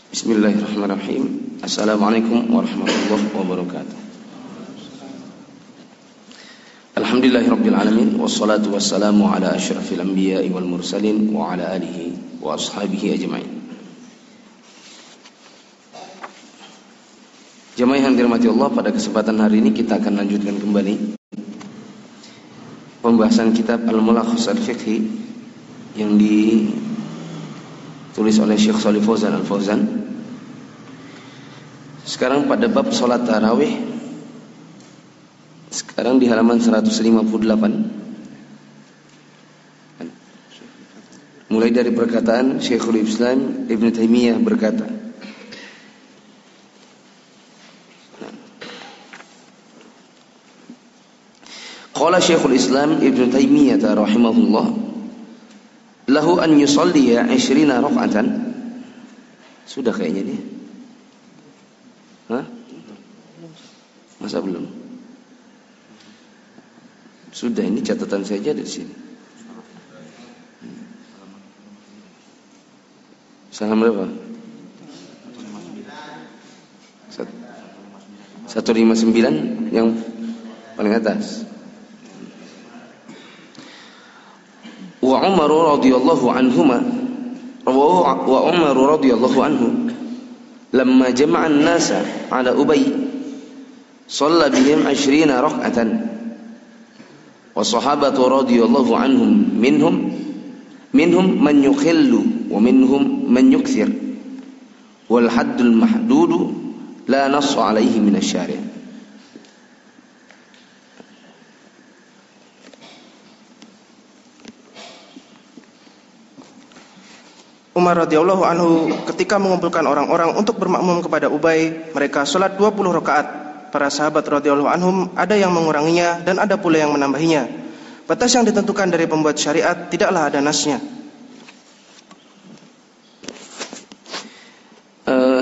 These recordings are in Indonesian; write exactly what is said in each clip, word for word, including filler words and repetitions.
Bismillahirrahmanirrahim. Assalamualaikum warahmatullahi wabarakatuh. Alhamdulillahirabbil alamin wassalatu wassalamu ala asyrafil anbiya'i wal mursalin wa ala alihi wa ashabihi ajmain. Jemaah yang dirahmati Allah, pada kesempatan hari ini kita akan lanjutkan kembali pembahasan kitab Al-Mulakhas Al-Fiqhi yang ditulis oleh Syekh Shalih Fauzan Al-Fauzan. Sekarang pada bab salat tarawih, sekarang di halaman seratus lima puluh delapan. Mulai dari perkataan Syekhul Islam Ibn Taimiyah berkata, qala Syekhul Islam Ibn Taimiyah rahimahullah, lahu an yusalliya ishrina rak'atan. Sudah kayaknya dia. Hah? Masa belum? Sudah, ini catatan saya aja di sini. Salam berapa? seratus lima puluh sembilan yang paling atas. Wa Umar radhiyallahu anhuma wa Umar radhiyallahu anhu lamma jama'a an-nasa ala Ubay shalla bihim ishrina rak'atan wa sahabatu radhiyallahu anhum minhum minhum man yukhillu wa minhum man yukthir wal haddul mahdudu la nass alayhi min asy-syari'. Umar radhiyallahu anhu ketika mengumpulkan orang-orang untuk bermakmum kepada Ubay, mereka sholat dua puluh rakaat. Para sahabat radhiyallahu anhum ada yang menguranginya dan ada pula yang menambahinya. Batas yang ditentukan dari pembuat syariat tidaklah ada nasnya. Uh,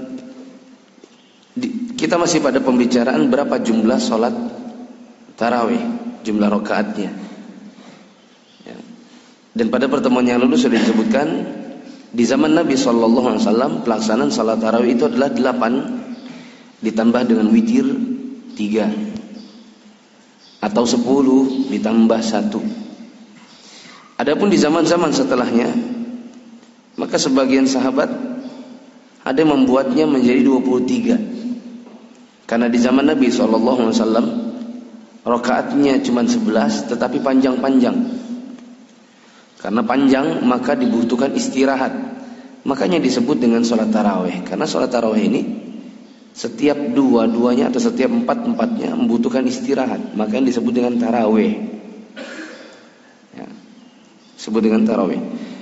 di, kita masih pada pembicaraan berapa jumlah sholat tarawih, jumlah rakaatnya. Ya. Dan pada pertemuan yang lalu sudah disebutkan, di zaman Nabi shallallahu alaihi wasallam pelaksanaan salat tarawih itu adalah delapan ditambah dengan witir tiga, atau sepuluh ditambah satu. Adapun di zaman-zaman setelahnya, maka sebagian sahabat ada yang membuatnya menjadi dua puluh tiga. Karena di zaman Nabi shallallahu alaihi wasallam rakaatnya cuma sebelas tetapi panjang-panjang. Karena panjang maka dibutuhkan istirahat. Makanya disebut dengan sholat tarawih. Karena sholat tarawih ini setiap dua-duanya atau setiap empat-empatnya membutuhkan istirahat. Makanya disebut dengan tarawih. Ya, disebut dengan tarawih.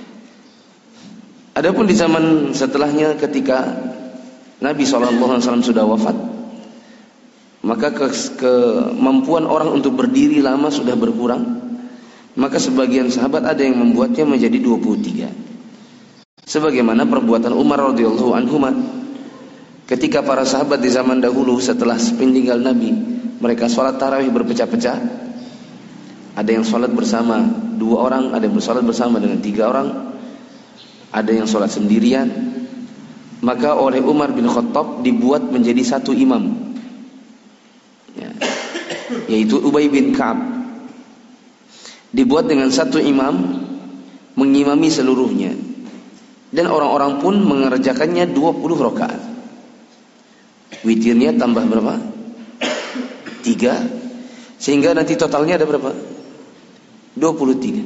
Adapun di zaman setelahnya ketika Nabi shallallahu alaihi wasallam sudah wafat, maka kemampuan orang untuk berdiri lama sudah berkurang. Maka sebagian sahabat ada yang membuatnya menjadi dua puluh tiga. Sebagaimana perbuatan Umar radhiyallahu anhu ketika para sahabat di zaman dahulu setelah sepeninggal Nabi, mereka sholat tarawih berpecah-pecah. Ada yang sholat bersama dua orang, ada yang sholat bersama dengan tiga orang, ada yang sholat sendirian. Maka oleh Umar bin Khattab dibuat menjadi satu imam, ya, yaitu Ubay bin Ka'ab. Dibuat dengan satu imam mengimami seluruhnya, dan orang-orang pun mengerjakannya dua puluh rakaat. Witirnya tambah berapa? tiga, sehingga nanti totalnya ada berapa? dua puluh tiga.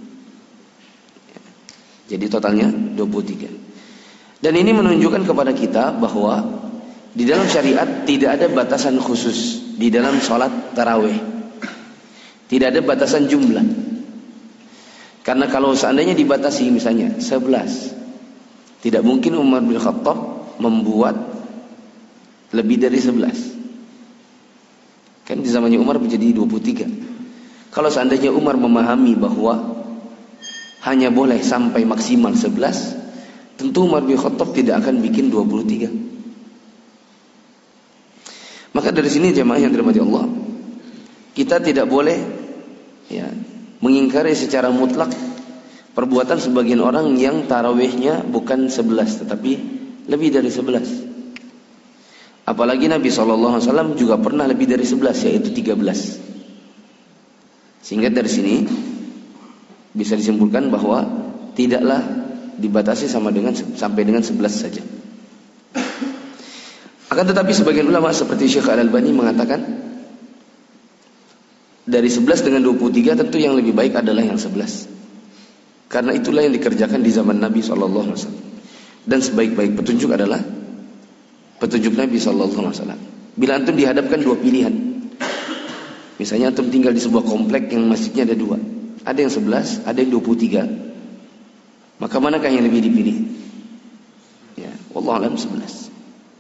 Jadi totalnya dua puluh tiga. Dan ini menunjukkan kepada kita bahwa di dalam syariat tidak ada batasan khusus di dalam sholat tarawih. Tidak ada batasan jumlah. Karena kalau seandainya dibatasi misalnya sebelas, tidak mungkin Umar bin Khattab membuat lebih dari sebelas. Kan di zamannya Umar menjadi dua puluh tiga. Kalau seandainya Umar memahami bahwa hanya boleh sampai maksimal sebelas, tentu Umar bin Khattab tidak akan bikin dua puluh tiga. Maka dari sini jemaah yang dirahmati Allah, kita tidak boleh ya mengingkari secara mutlak perbuatan sebagian orang yang tarawihnya bukan sebelas tetapi lebih dari sebelas. Apalagi Nabi shallallahu alaihi wasallam juga pernah lebih dari sebelas, yaitu tiga belas. Sehingga dari sini bisa disimpulkan bahwa tidaklah dibatasi sama dengan sampai dengan sebelas saja. Akan tetapi sebagian ulama seperti Syekh Al-Albani mengatakan dari sebelas dengan dua puluh tiga tentu yang lebih baik adalah yang sebelas. Karena itulah yang dikerjakan di zaman Nabi shallallahu alaihi wasallam. Dan sebaik-baik petunjuk adalah petunjuk Nabi shallallahu alaihi wasallam. Bila antum dihadapkan dua pilihan, misalnya antum tinggal di sebuah komplek yang masjidnya ada dua, ada yang sebelas, ada yang dua puluh tiga, maka manakah yang lebih dipilih? Ya, wallahu a'lam sebelas.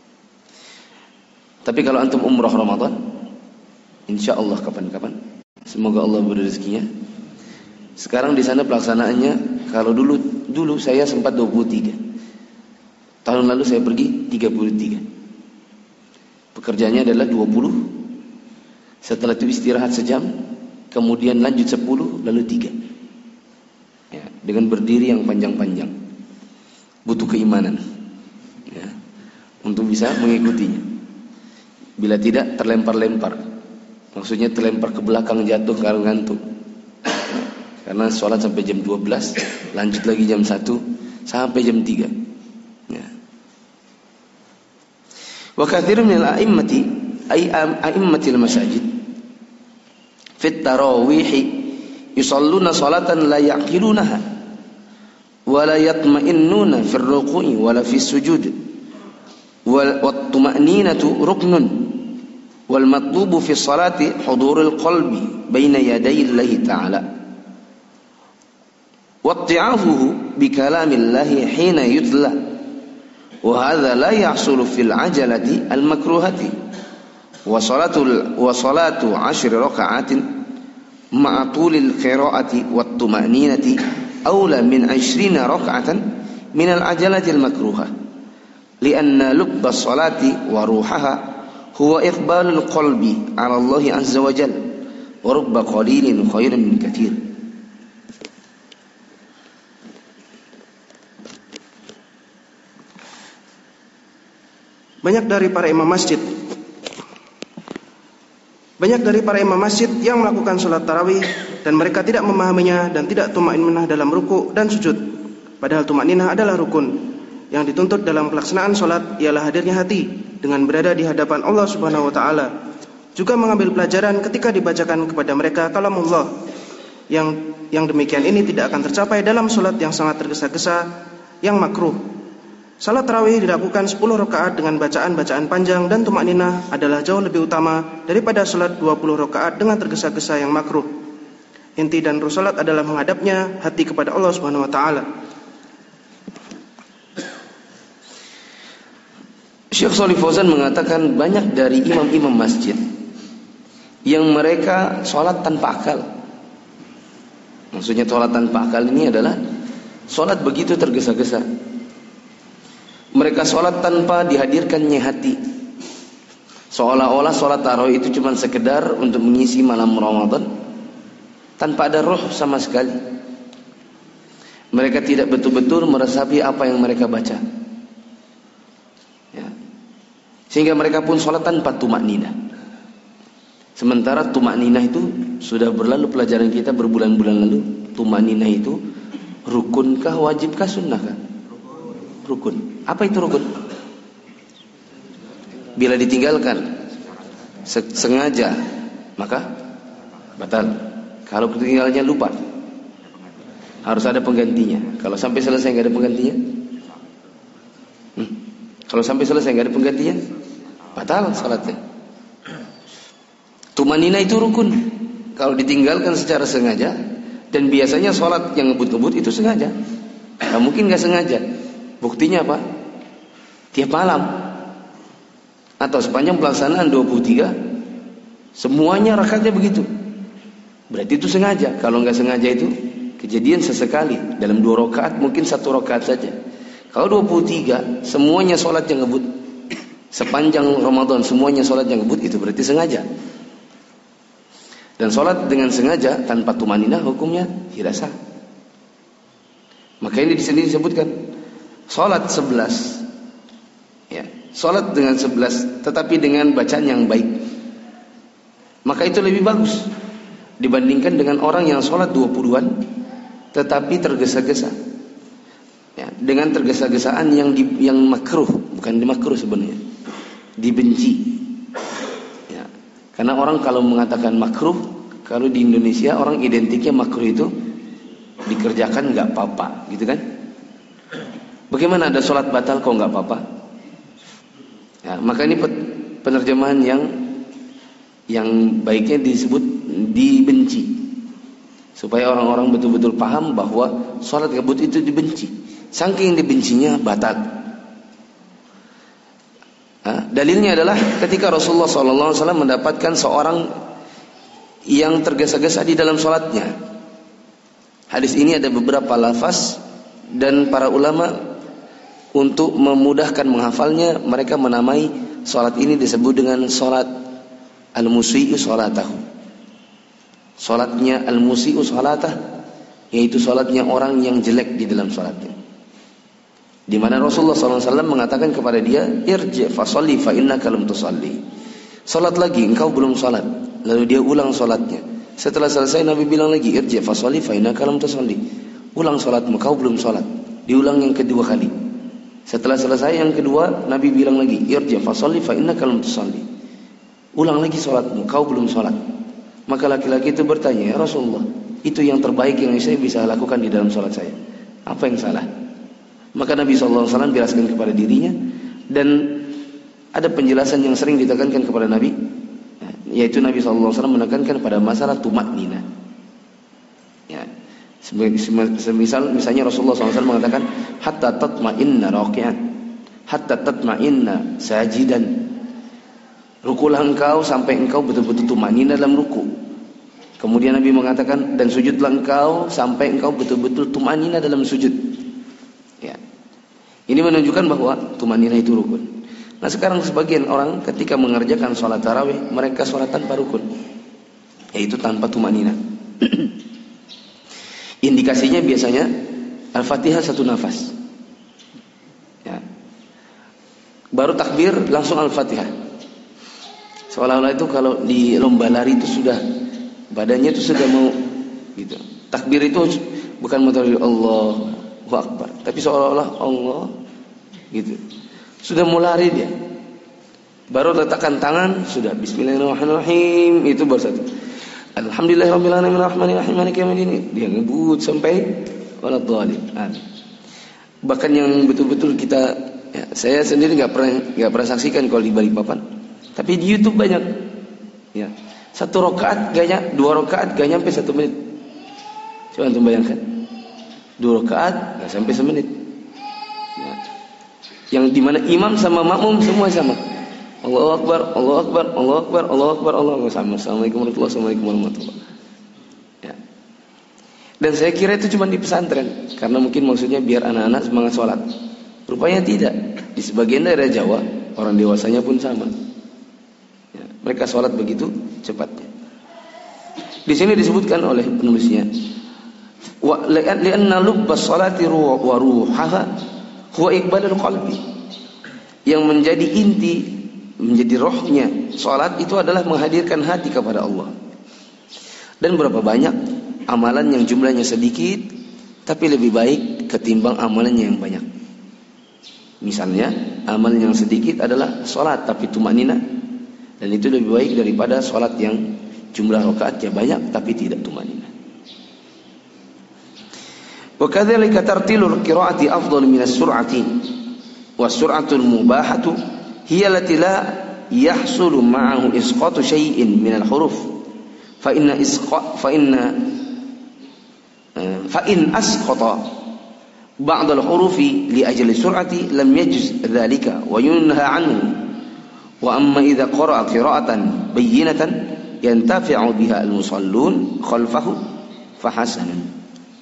Tapi kalau antum umrah Ramadan, insya Allah kapan-kapan, semoga Allah beri rezekinya. Sekarang di sana pelaksanaannya, kalau dulu dulu saya sempat dua puluh tiga, tahun lalu saya pergi tiga puluh tiga. Pekerjaannya adalah dua puluh, setelah itu istirahat sejam, kemudian lanjut sepuluh, lalu tiga. Ya, dengan berdiri yang panjang-panjang, butuh keimanan ya, untuk bisa mengikutinya. Bila tidak, terlempar-lempar, maksudnya terlempar ke belakang, jatuh karena ngantuk. Karena sholat sampai jam dua belas, lanjut lagi jam satu sampai jam tiga. Ya. Wa katsirun minal a'immati ay a'immatil masajid fit tarawih yusalluna salatan la yaqilunaha wa la yatma'innuna fir ruku'i wa la fis sujud wal tuma'ninatu ruknun wal matlubu fi salati hudurul qalbi baina yaday Allah ta'ala واتعافه بكلام الله حين يتلى وهذا لا يحصل في العجلة المكروهة وصلاة وصلاة عشر ركعات مع طول القراءة والطمأنينة أولى من عشرين ركعة من العجلة المكروهة لأن لب الصلاة وروحها هو إقبال القلب على الله عز وجل ورب قليل خير من كثير. Banyak dari para imam masjid Banyak dari para imam masjid yang melakukan sholat tarawih dan mereka tidak memahaminya dan tidak tuma'innah dalam ruku dan sujud. Padahal tuma'innah adalah rukun yang dituntut dalam pelaksanaan sholat, ialah hadirnya hati dengan berada di hadapan Allah Subhanahu wa taala. Juga mengambil pelajaran ketika dibacakan kepada mereka kalamullah. Yang yang demikian ini tidak akan tercapai dalam sholat yang sangat tergesa-gesa, yang makruh. Salat tarawih dilakukan sepuluh rakaat dengan bacaan-bacaan panjang dan tumaninah adalah jauh lebih utama daripada salat dua puluh rakaat dengan tergesa-gesa yang makruh. Inti dan ruh salat adalah menghadapnya hati kepada Allah Subhanahu wa taala. Syekh Shalih Fauzan mengatakan banyak dari imam-imam masjid yang mereka salat tanpa akal. Maksudnya salat tanpa akal ini adalah salat begitu tergesa-gesa. Mereka sholat tanpa dihadirkannya hati, seolah-olah sholat tarawih itu cuma sekedar untuk mengisi malam Ramadan, tanpa ada roh sama sekali. Mereka tidak betul-betul meresapi apa yang mereka baca ya. Sehingga mereka pun sholat tanpa tumakninah. Sementara tumakninah itu sudah berlalu pelajaran kita berbulan-bulan lalu. Tumakninah itu rukunkah, wajibkah, sunnahkah? Rukun. Apa itu rukun? Bila ditinggalkan sengaja maka batal. Kalau ketinggalannya lupa, harus ada penggantinya. Kalau sampai selesai nggak ada penggantinya, hmm. kalau sampai selesai nggak ada penggantinya, batal salatnya. Tumanina itu rukun. Kalau ditinggalkan secara sengaja, dan biasanya salat yang ngebut-ngebut itu sengaja. Nggak mungkin nggak sengaja. Buktinya apa? Tiap malam atau sepanjang pelaksanaan dua puluh tiga semuanya rakaatnya begitu. Berarti itu sengaja. Kalau nggak sengaja itu kejadian sesekali dalam dua rakaat, mungkin satu rakaat saja. Kalau dua puluh tiga semuanya sholat yang ngebut, sepanjang Ramadan semuanya sholat yang ngebut, itu berarti sengaja. Dan sholat dengan sengaja tanpa tumaninah hukumnya tidak sah. Maka ini di sini disebutkan sholat sebelas Ya, sholat dengan sebelas, tetapi dengan bacaan yang baik, maka itu lebih bagus dibandingkan dengan orang yang sholat dua puluhan tetapi tergesa-gesa. Ya, dengan tergesa-gesaan yang di, yang makruh, bukan di makruh sebenarnya, dibenci. Ya, karena orang kalau mengatakan makruh, kalau di Indonesia orang identiknya makruh itu dikerjakan nggak apa-apa, gitu kan? Bagaimana ada sholat batal kok nggak apa-apa? Ya, maka ini penerjemahan yang yang baiknya disebut dibenci, supaya orang-orang betul-betul paham bahwa sholat gabut itu dibenci. Saking dibencinya batal. Nah, dalilnya adalah ketika Rasulullah shallallahu alaihi wasallam mendapatkan seorang yang tergesa-gesa di dalam sholatnya. Hadis ini ada beberapa lafaz dan para ulama untuk memudahkan menghafalnya, mereka menamai sholat ini disebut dengan sholat al-musi'u sholatahu. Sholatnya al-musi'u sholatah, yaitu sholatnya orang yang jelek di dalam sholatnya. Di mana Rasulullah shallallahu alaihi wasallam mengatakan kepada dia, irji' fasolli fa innaka lam tusalli. Sholat lagi, engkau belum sholat. Lalu dia ulang sholatnya. Setelah selesai Nabi bilang lagi, irji' fasolli fa innaka lam tusalli. Ulang sholatmu, kau belum sholat. Diulang yang kedua kali. Setelah selesai yang kedua, Nabi bilang lagi, irji' fasolli fa innaka lam tusalli. Ulang lagi sholatmu, kau belum sholat. Maka laki-laki itu bertanya, ya Rasulullah, itu yang terbaik yang saya bisa lakukan di dalam sholat saya. Apa yang salah? Maka Nabi shallallahu alaihi wasallam jelaskan kepada dirinya, dan ada penjelasan yang sering ditekankan kepada Nabi, yaitu Nabi shallallahu alaihi wasallam menekankan pada masalah tumaknina. Ya, semisal misalnya Rasulullah shallallahu alaihi wasallam mengatakan, hatta tatma'inna raqi'an, hatta tatma'inna sajidan. Rukulah engkau sampai engkau betul-betul tumaknina dalam ruku. Kemudian Nabi mengatakan, dan sujudlah engkau sampai engkau betul-betul tumaknina dalam sujud. Ya. Ini menunjukkan bahwa tumaknina itu rukun. Nah sekarang sebagian orang ketika mengerjakan sholat tarawih, mereka sholat tanpa rukun, yaitu tanpa tumaknina. Indikasinya biasanya Al-Fatihah satu nafas, ya. Baru takbir langsung Al-Fatihah. Seolah-olah itu kalau di lomba lari itu sudah badannya itu sudah mau gitu. Takbir itu bukan motor Allah Akbar, tapi seolah-olah Allah gitu. Sudah mau lari dia. Baru letakkan tangan, sudah Bismillahirrahmanirrahim, itu baru satu. Alhamdulillahirabbil alamin arrahmanir rahim maliki yaumiddin. Dia ngebut sampai waladhdallin. Bahkan yang betul-betul kita, ya, saya sendiri nggak pernah nggak pernah saksikan kalau di Balikpapan. Tapi di YouTube banyak. Ya. Satu rakaat gaknya, dua rakaat gak nyampe satu menit. Coba antum bayangkan. Dua rakaat nggak sampai semenit. Ya. Yang dimana imam sama makmum semua sama. Allahu Akbar, Allahu Akbar, Allahu Akbar, Allahu Akbar, Allahu Akbar, sama. Assalamualaikum warahmatullahi wabarakatuh. Assalamualaikum warahmatullahi wabarakatuh. Ya. Dan saya kira itu cuma di pesantren, karena mungkin maksudnya biar anak-anak semangat sholat. Rupanya tidak. Di sebagian daerah Jawa, orang dewasanya pun sama. Ya. Mereka sholat begitu cepatnya. Di sini disebutkan oleh penulisnya, wa li'anna lubbas salati wa ruhaha huwa iqbalul qalbi. Yang menjadi inti, menjadi rohnya salat itu adalah menghadirkan hati kepada Allah. Dan berapa banyak amalan yang jumlahnya sedikit tapi lebih baik ketimbang amalannya yang banyak. Misalnya amalan yang sedikit adalah salat tapi tumaknina, dan itu lebih baik daripada salat yang jumlah rakaatnya banyak tapi tidak tumaknina. Wa kadzalika tartilul qiraati afdal min as-sur'ati was-sur'atul mubahatu hiya allati la yahsulu ma'ahu isqatu syai'in min al-huruf fa inna isqa fa inna fa in asqata ba'd al-hurufi li ajli sur'ati lam yajuz dhalika wa yunha anhu wa amma idza qara'a qira'atan bayyinatan yantafi'u biha al-musallun khalfahu fa hasanun.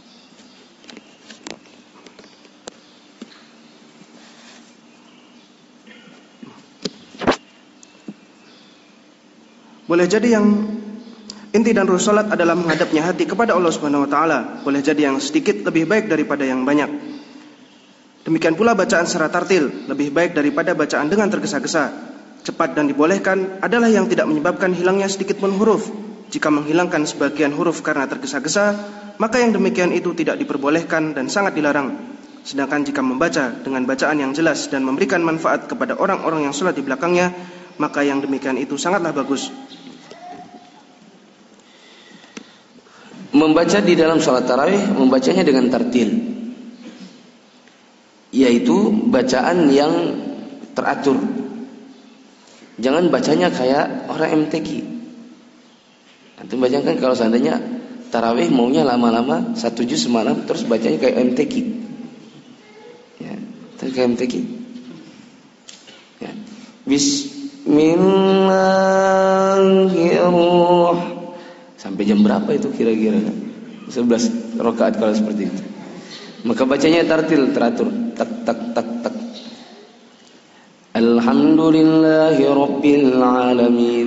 Boleh jadi yang inti dan ruh salat adalah menghadapnya hati kepada Allah Subhanahu wa taala. Boleh jadi yang sedikit lebih baik daripada yang banyak. Demikian pula bacaan secara tartil lebih baik daripada bacaan dengan tergesa-gesa. Cepat dan dibolehkan adalah yang tidak menyebabkan hilangnya sedikit pun huruf. Jika menghilangkan sebagian huruf karena tergesa-gesa, maka yang demikian itu tidak diperbolehkan dan sangat dilarang. Sedangkan jika membaca dengan bacaan yang jelas dan memberikan manfaat kepada orang-orang yang sholat di belakangnya, maka yang demikian itu sangatlah bagus. Membaca di dalam sholat tarawih, membacanya dengan tartil, yaitu bacaan yang teratur. Jangan bacanya kayak orang M T Q. Antum bayangkan kalau seandainya tarawih maunya lama-lama satu juz semalam, terus bacanya kayak M T Q. Ya, terus kayak M T Q. Ya. Bismillahirrahmanirrahim. Sampai jam berapa itu kira-kira? sebelas rakaat kalau seperti itu. Maka bacanya tartil, teratur. Tak tak tak tak. Alhamdulillahi rabbil alamin.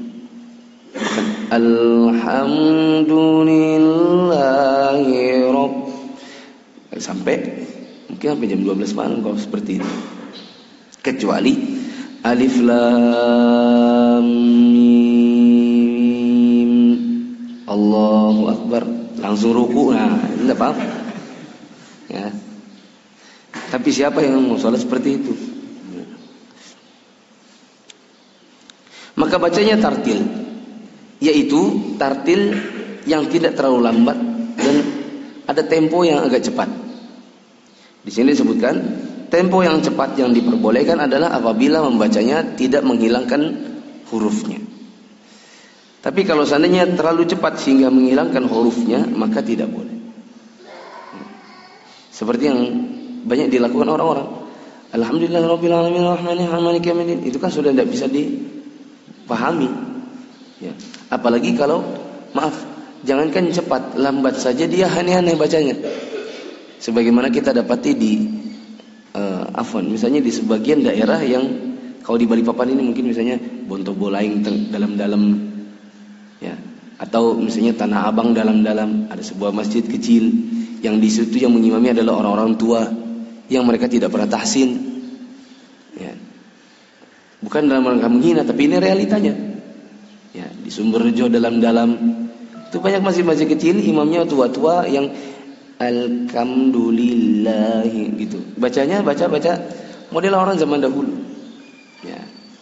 Alhamdulillahi rabb. Sampai mungkin sampai jam dua belas malam kalau seperti itu. Kecuali alif lam mim Allahu akbar, langsung ruku. Nah, enggak apa-apa. Ya. Tapi siapa yang mau sholat seperti itu? Maka bacanya tartil, yaitu tartil yang tidak terlalu lambat dan ada tempo yang agak cepat. Di sini disebutkan tempo yang cepat yang diperbolehkan adalah apabila membacanya tidak menghilangkan hurufnya. Tapi kalau seandainya terlalu cepat sehingga menghilangkan hurufnya, maka tidak boleh. Seperti yang banyak dilakukan orang-orang. Alhamdulillahirabbil alamin arrahmanir rahim maliki yaumiddin. Itu kan sudah tidak bisa dipahami. Ya. Apalagi kalau maaf, jangankan cepat, lambat saja dia aneh-aneh bacanya. Sebagaimana kita dapati di uh, Afwan, misalnya di sebagian daerah yang kalau di Balikpapan ini mungkin misalnya Bontobolaing dalam-dalam, ya, atau misalnya Tanah Abang dalam-dalam, ada sebuah masjid kecil yang di situ yang mengimami adalah orang-orang tua yang mereka tidak pernah tahsin, ya. Bukan dalam rangka menghina, tapi ini realitanya. Ya, di Sumberjo dalam-dalam itu banyak masjid-masjid kecil imamnya tua-tua yang alhamdulillah gitu. Bacanya baca-baca model orang zaman dahulu. Ya.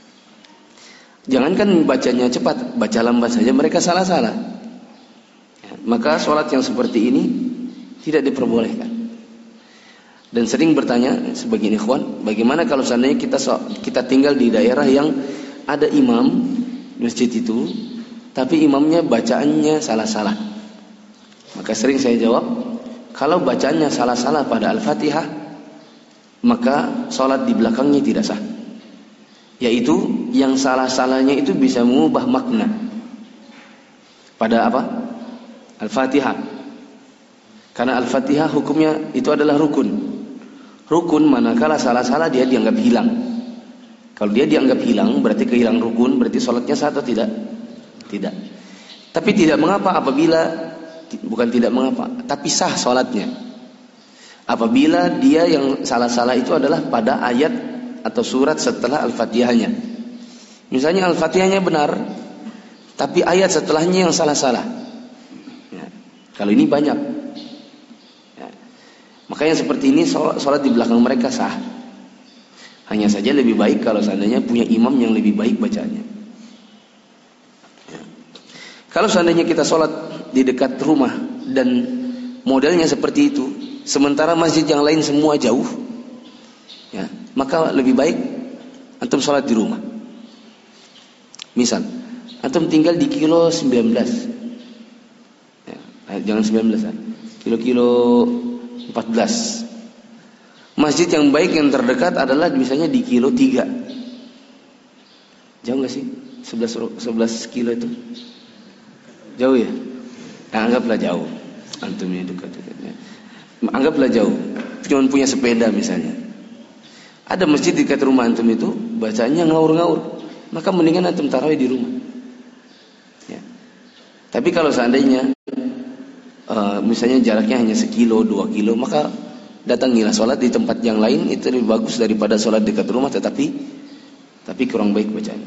Jangankan bacanya cepat, baca lambat saja mereka salah-salah. Ya, maka sholat yang seperti ini tidak diperbolehkan. Dan sering bertanya sebagian ikhwan, bagaimana kalau seandainya kita kita tinggal di daerah yang ada imam masjid itu, tapi imamnya bacaannya salah-salah. Maka sering saya jawab, kalau bacaannya salah-salah pada Al-Fatihah, maka sholat di belakangnya tidak sah. Yaitu yang salah-salahnya itu bisa mengubah makna pada apa? Al-Fatihah. Karena Al-Fatihah hukumnya itu adalah rukun. Rukun manakala salah-salah dia dianggap hilang. Kalau dia dianggap hilang berarti kehilangan rukun, berarti sholatnya sah atau tidak? Tidak. Tapi tidak mengapa apabila, bukan tidak mengapa, tapi sah sholatnya apabila dia yang salah-salah itu adalah pada ayat atau surat setelah Al-Fatihahnya. Misalnya Al-Fatihahnya benar, tapi ayat setelahnya yang salah-salah. Ya. Kalau ini banyak. Ya. Makanya seperti ini sholat, sholat di belakang mereka sah. Hanya saja lebih baik kalau seandainya punya imam yang lebih baik bacanya. Ya. Kalau seandainya kita sholat di dekat rumah dan modelnya seperti itu, sementara masjid yang lain semua jauh, ya, maka lebih baik antum sholat di rumah. Misal antum tinggal di kilo sembilan belas, ya, jangan sembilan belas, ya. Kilo-kilo empat belas. Masjid yang baik yang terdekat adalah misalnya di kilo tiga. Jauh gak sih? sebelas kilo itu jauh ya? Nah, anggaplah jauh. Antum ini dekat-dekatnya. Anggaplah jauh. Cuma punya sepeda misalnya. Ada masjid di dekat rumah antum itu, bacanya ngaur-ngaur. Maka mendingan antum tarawih di rumah. Ya. Tapi kalau seandainya uh, misalnya jaraknya hanya sekilo, dua kilo, maka datangilah sholat di tempat yang lain, itu lebih bagus daripada sholat dekat rumah tetapi tapi kurang baik bacaannya.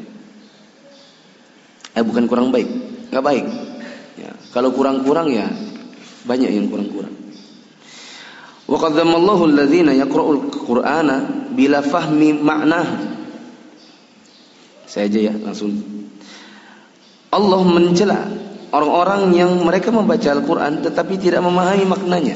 Eh bukan kurang baik, nggak baik. Ya, kalau kurang-kurang ya banyak yang kurang-kurang. Wa qaddamallahu alladhina yaqra'ul Qur'ana bila fahmi makna. Saya aja ya langsung. Allah mencela orang-orang yang mereka membaca Al-Quran tetapi tidak memahami maknanya.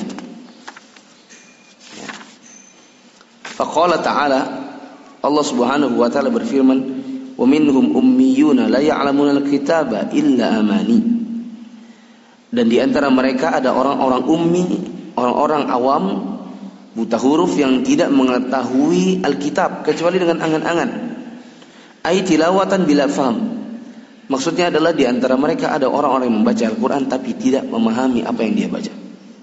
Ya. Faqala ta'ala, Allah subhanahu wa ta'ala berfirman, wa minhum ummiyuna la ya'lamuna al-kitaba illa amani. Dan di antara mereka ada orang-orang ummi, orang-orang awam, buta huruf yang tidak mengetahui Alkitab kecuali dengan angan-angan. Ai tilawatan bila faham. Maksudnya adalah di antara mereka ada orang-orang yang membaca Al-Quran tapi tidak memahami apa yang dia baca.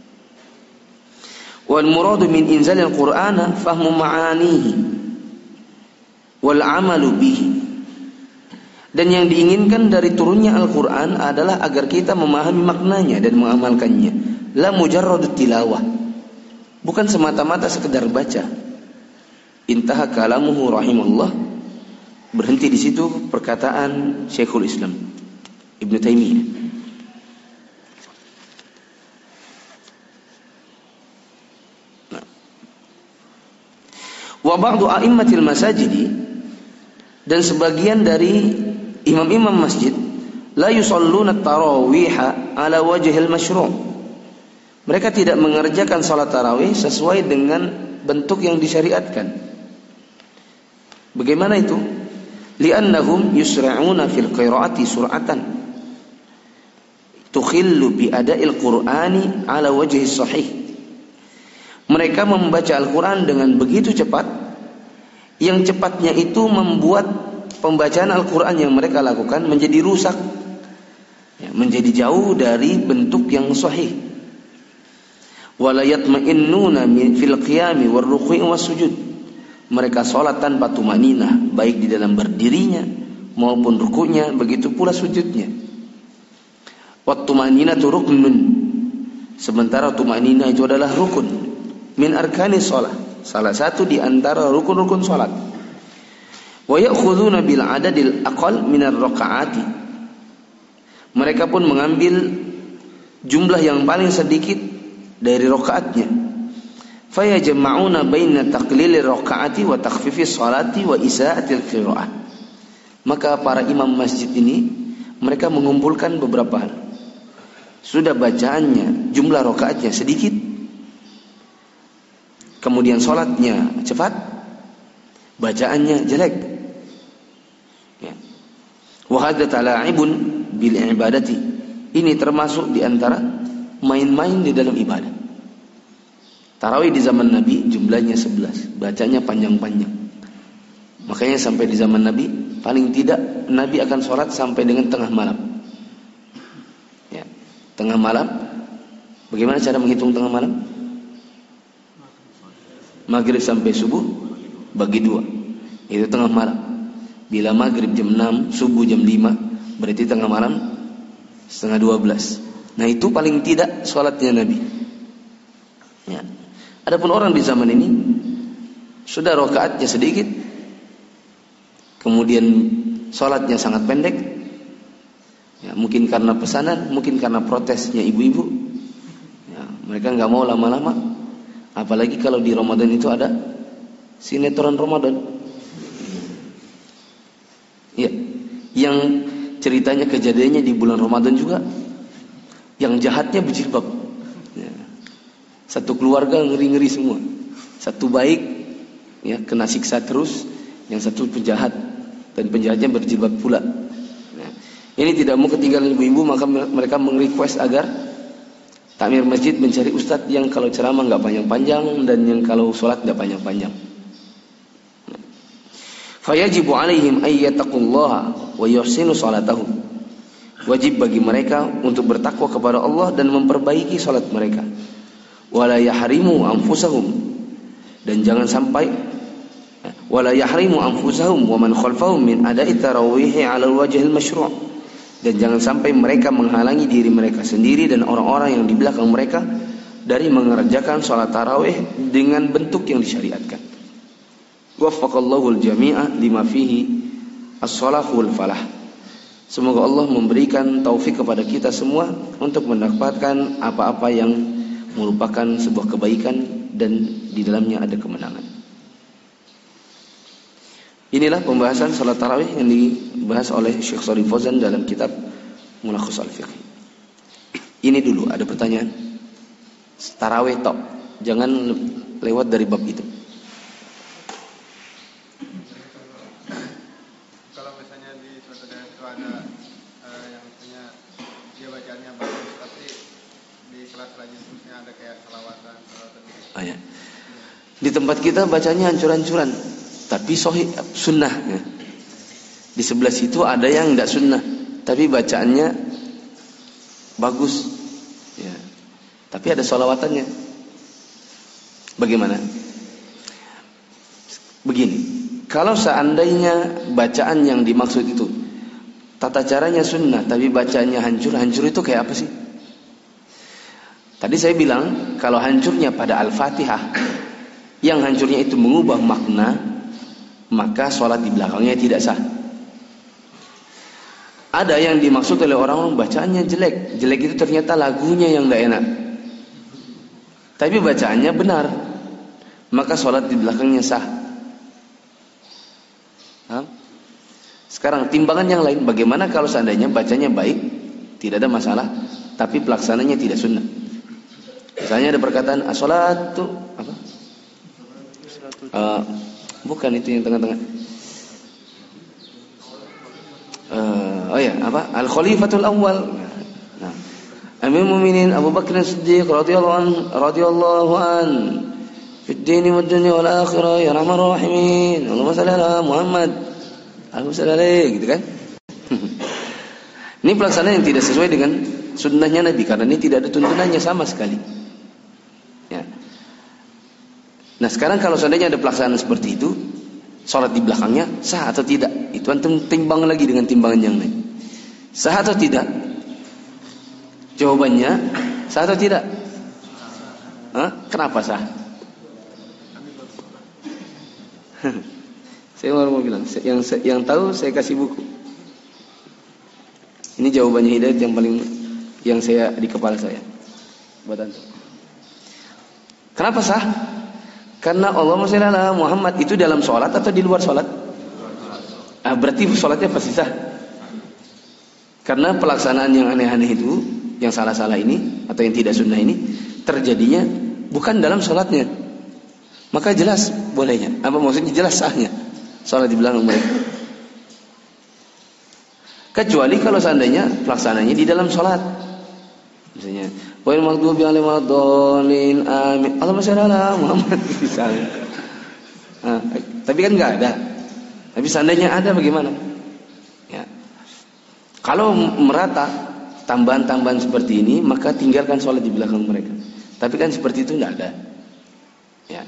Wal muradu min inzalil Qur'ana fahmu ma'anihi wal amalu bihi. Dan yang diinginkan dari turunnya Al-Quran adalah agar kita memahami maknanya dan mengamalkannya. La mujarradut tilawah, bukan semata-mata sekedar baca. Intaha kalamuhu rahimahullah. Berhenti di situ perkataan Syekhul Islam Ibnu Taimiyah. Nah. Wa ba'du a'immatil masajidi, dan sebagian dari imam-imam masjid, la yusalluna at-tarawiha ala wajhil masyru'. Mereka tidak mengerjakan salat tarawih sesuai dengan bentuk yang disyariatkan. Bagaimana itu? Li'annahum yusra'una fil qira'ati sur'atan tukhillu bi ada'il Qur'ani ala wajhi sahih. Mereka membaca Al-Quran dengan begitu cepat, yang cepatnya itu membuat pembacaan Al-Quran yang mereka lakukan menjadi rusak, ya, menjadi jauh dari bentuk yang sahih. Wala yatma'innuna fil qiyami war ruku'i was sujud. Mereka sholat tanpa tumaninah, baik di dalam berdirinya maupun rukunya, begitu pula sujudnya. Wat tumaninatu ruknun, sementara tumaninah itu adalah rukun min arkanis sholat, salah satu di antara rukun-rukun sholat. Wa ya'khuduna bil adadil aqal minar rakaati. Mereka pun mengambil jumlah yang paling sedikit dari rakaatnya. Fayajma'una baina taqlilir rakaati wa takhfifis salati wa isa'atil qira'ah. Maka para imam masjid ini mereka mengumpulkan beberapa hal. Sudah bacaannya, jumlah rakaatnya sedikit, kemudian salatnya cepat, bacaannya jelek. Ya. Wa hadza tala'ibun bil ibadati. Ini termasuk di antara main-main di dalam ibadah. Tarawih di zaman Nabi jumlahnya sebelas, bacanya panjang-panjang. Makanya sampai di zaman Nabi, paling tidak Nabi akan sholat sampai dengan tengah malam. Ya, tengah malam. Bagaimana cara menghitung tengah malam? Maghrib sampai subuh bagi dua, itu tengah malam. Bila maghrib jam enam, subuh jam lima, berarti tengah malam setengah dua belas. Nah itu paling tidak sholatnya Nabi. Ya. Adapun orang di zaman ini sudah rakaatnya sedikit, kemudian sholatnya sangat pendek. Ya, mungkin karena pesanan, mungkin karena protesnya ibu-ibu. Ya, mereka nggak mau lama-lama. Apalagi kalau di Ramadan itu ada sinetron Ramadan. Ya, yang ceritanya kejadiannya di bulan Ramadan juga, yang jahatnya berjilbab. Satu keluarga ngeri-ngeri semua. Satu baik, ya, kena siksa terus. Yang satu penjahat, dan penjahatnya berjilbab pula. Nah, ini tidak mau ketinggalan ibu-ibu, maka mereka meng-request agar takmir masjid mencari ustadz yang kalau ceramah nggak panjang-panjang dan yang kalau sholat nggak panjang-panjang. Nah. Fayajibu alaihim ayyattaqullaha wa yuhsinu salatahum. Wajib bagi mereka untuk bertakwa kepada Allah dan memperbaiki salat mereka. Wala yahrimu anfusahum, dan jangan sampai wala yahrimu anfusahum wa man khalfahum min ada'i tarawih 'ala al-wajhil masyru', dan jangan sampai mereka menghalangi diri mereka sendiri dan orang-orang yang di belakang mereka dari mengerjakan sholat tarawih dengan bentuk yang disyariatkan. Waffaqallahul jami'a lima fihi as-salahu wal falah. Semoga Allah memberikan taufik kepada kita semua untuk mendapatkan apa-apa yang merupakan sebuah kebaikan dan di dalamnya ada kemenangan. Inilah pembahasan salat tarawih yang dibahas oleh Syekh Shalih Fauzan dalam kitab Mulakhas al-Fiqh. Ini dulu ada pertanyaan. Tarawih tok, jangan lewat dari bab itu. Kalau misalnya di suatu daerah itu ada uh, yang punya dia bacaannya bagus, tapi di kelas selanjutnya ada kayak salawatan, salawatan gitu. Oh, ya. Di tempat kita bacanya hancur-hancuran, tapi sahih sunnah ya. Di sebelah situ ada yang tidak sunnah, tapi bacaannya bagus ya. Tapi ada sholawatannya. Bagaimana? Begini, kalau seandainya bacaan yang dimaksud itu tata caranya sunnah, tapi bacaannya hancur-hancur, itu kayak apa sih? Tadi saya bilang kalau hancurnya pada Al-Fatihah, yang hancurnya itu mengubah makna, maka sholat di belakangnya tidak sah. Ada yang dimaksud oleh orang-orang bacaannya jelek. Jelek itu ternyata lagunya yang tidak enak, tapi bacaannya benar, maka sholat di belakangnya sah. Hah? Sekarang timbangan yang lain, bagaimana kalau seandainya bacanya baik, tidak ada masalah, tapi pelaksananya tidak sunnah. Misalnya ada perkataan as-sholatu apa? Uh, bukan itu yang tengah-tengah. Uh, oh ya, apa? Al-Khalifatul Awwal. Nah, Amirul Mukminin Abu Bakar As-Siddiq radhiyallahu an radhiyallahu an fid din wad dunya wal akhirah ya rahmanur rahimin. Allahumma shalli ala Muhammad. Allahumma shalli alaihi, gitu kan? Ini pelaksanaan yang tidak sesuai dengan sunnahnya Nabi, karena ini tidak ada tuntunannya sama sekali. Ya. Nah, sekarang kalau seandainya ada pelaksanaan seperti itu, sholat di belakangnya sah atau tidak? Itu antum timbang lagi dengan timbangan yang lain. Sah atau tidak? Jawabannya sah atau tidak? Hah? Kenapa sah? Saya baru mau bilang, yang yang tahu saya kasih buku. Ini jawabannya Hidayat yang paling yang saya di kepala saya. Buat antum. Kenapa sah? Karena Allahumma shalli ala Muhammad itu dalam sholat atau di luar sholat? Ah, berarti sholatnya pasti sah. Karena pelaksanaan yang aneh-aneh itu, yang salah-salah ini atau yang tidak sunnah ini terjadinya bukan dalam sholatnya, maka jelas bolehnya. Apa maksudnya jelas sahnya sholat di belakang mereka? Kecuali kalau seandainya pelaksanaannya di dalam sholat, misalnya wal maghdubi alaihim waladdallin amin Allahumma shalli ala Muhammad misalnya. Nah, tapi kan enggak ada. Tapi seandainya ada bagaimana? Ya. Kalau merata tambahan-tambahan seperti ini, maka tinggalkan sholat di belakang mereka. Tapi kan seperti itu enggak ada. Ya.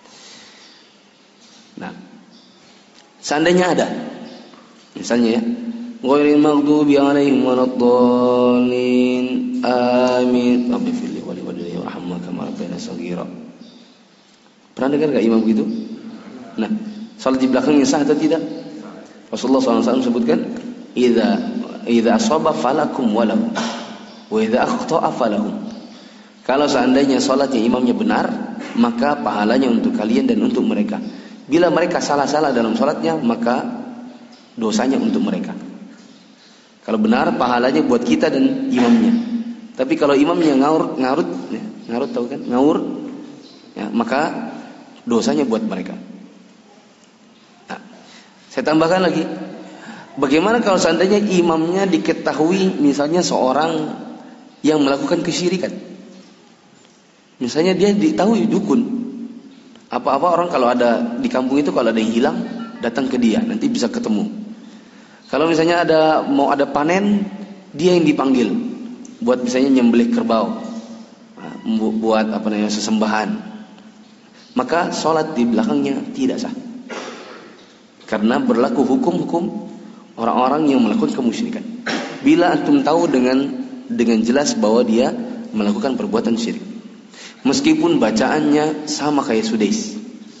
Nah, seandainya ada, misalnya ya, ghairil maghdubi alaihim waladdallin amin rabbi firli wa li walidayya warhamhuma kama rabbayana shaghira. Pernah dengar enggak imam begitu? Nah, salat di belakangnya sah atau tidak? Rasulullah shallallahu alaihi wasallam sebutkan, idza idza asaba falakum wa lahum wa idza akhta'a falahum. Kalau seandainya salatnya imamnya benar, maka pahalanya untuk kalian dan untuk mereka. Bila mereka salah-salah dalam salatnya, maka dosanya untuk mereka. Kalau benar, pahalanya buat kita dan imamnya. Tapi kalau imamnya ngaur, ngarut, ya, ngarut tahu kan? Ngaur, ya, maka dosanya buat mereka. Nah, saya tambahkan lagi, bagaimana kalau seandainya imamnya diketahui misalnya seorang yang melakukan kesyirikan? Misalnya dia diketahui dukun. Apa-apa orang kalau ada di kampung itu, kalau ada yang hilang, datang ke dia, nanti bisa ketemu. Kalau misalnya ada mau ada panen, dia yang dipanggil buat misalnya nyembelih kerbau, buat apa namanya sesembahan, maka sholat di belakangnya tidak sah, karena berlaku hukum-hukum orang-orang yang melakukan kemusyrikan. Bila antum tahu dengan dengan jelas bahwa dia melakukan perbuatan syirik. Meskipun bacaannya sama kayak Sudais,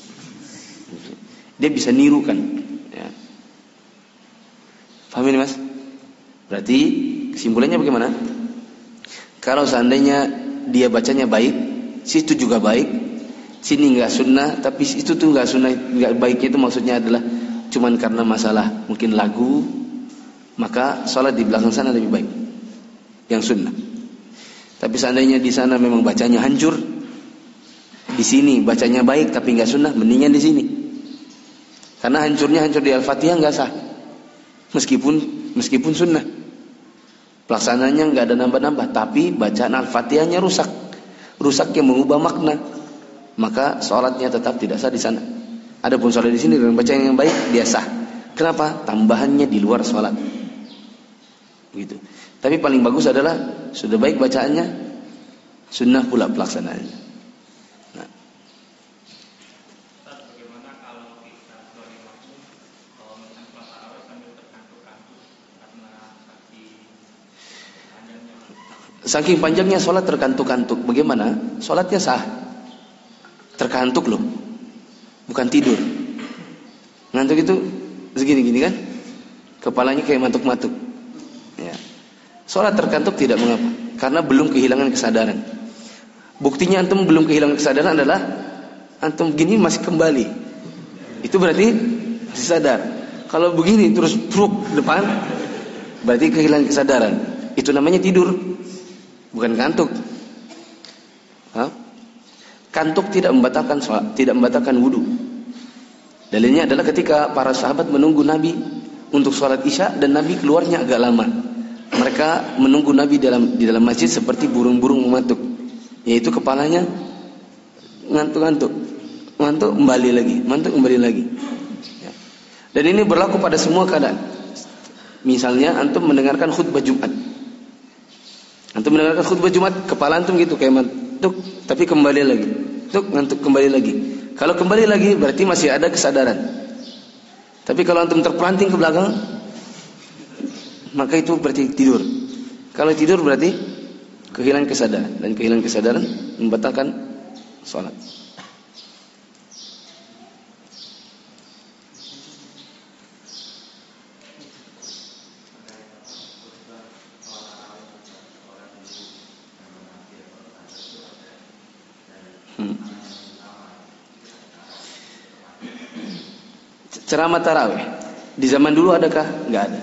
dia bisa nirukan. Ya. Paham ini mas? Berarti kesimpulannya bagaimana? Kalau seandainya dia bacanya baik, situ juga baik, sini nggak sunnah, tapi itu tuh nggak sunnah, nggak baiknya itu maksudnya adalah cuman karena masalah mungkin lagu, maka sholat di belakang sana lebih baik, yang sunnah. Tapi seandainya di sana memang bacanya hancur, di sini bacanya baik tapi nggak sunnah, mendingan di sini. Karena hancurnya hancur di Al-Fatihah nggak sah, meskipun meskipun sunnah. Pelaksananya nggak ada nambah-nambah, tapi bacaan Al-Fatihahnya rusak, rusak yang mengubah makna, maka sholatnya tetap tidak sah di sana. Adapun sholat di sini dengan bacaan yang baik dia sah. Kenapa? Tambahannya di luar sholat. Gitu. Tapi paling bagus adalah sudah baik bacaannya, sunnah pula pelaksanaannya. Nah. Bagaimana kalau kita sebagai makmum kalau misalnya sholat tarawih sambil terkantuk-kantuk karena saking panjangnya? Saking panjangnya sholat terkantuk-kantuk, bagaimana? Sholatnya sah. Terkantuk loh, bukan tidur. Ngantuk itu segini-gini kan? Kepalanya kayak matuk-matuk. Ya. Sholat terkantuk tidak mengapa, karena belum kehilangan kesadaran. Buktinya antum belum kehilangan kesadaran adalah antum begini masih kembali. Itu berarti masih sadar. Kalau begini terus truk depan, berarti kehilangan kesadaran. Itu namanya tidur, bukan kantuk. Hah? Kantuk tidak membatalkan sholat, tidak membatalkan wudu. Dalilnya adalah ketika para sahabat menunggu Nabi untuk sholat isya dan Nabi keluarnya agak lama. Mereka menunggu Nabi dalam di dalam masjid seperti burung-burung mematuk, yaitu kepalanya ngantuk-ngantuk, ngantuk kembali lagi, ngantuk kembali lagi. Ya. Dan ini berlaku pada semua keadaan. Misalnya antum mendengarkan khutbah Jumat, antum mendengarkan khutbah Jumat, kepala antum gitu kayak ngantuk, tapi kembali lagi, ngantuk, ngantuk kembali lagi. Kalau kembali lagi berarti masih ada kesadaran. Tapi kalau antum terpelanting ke belakang, maka itu berarti tidur. Kalau tidur berarti kehilangan kesadaran, dan kehilangan kesadaran membatalkan sholat. Hmm. Ceramah tarawih di zaman dulu adakah? Nggak ada.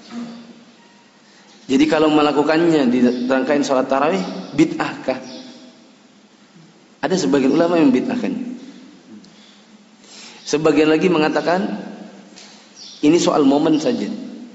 Jadi kalau melakukannya di rangkaian sholat tarawih, bid'ahkah? Ada sebagian ulama yang bid'ahkannya. Sebagian lagi mengatakan ini soal momen saja,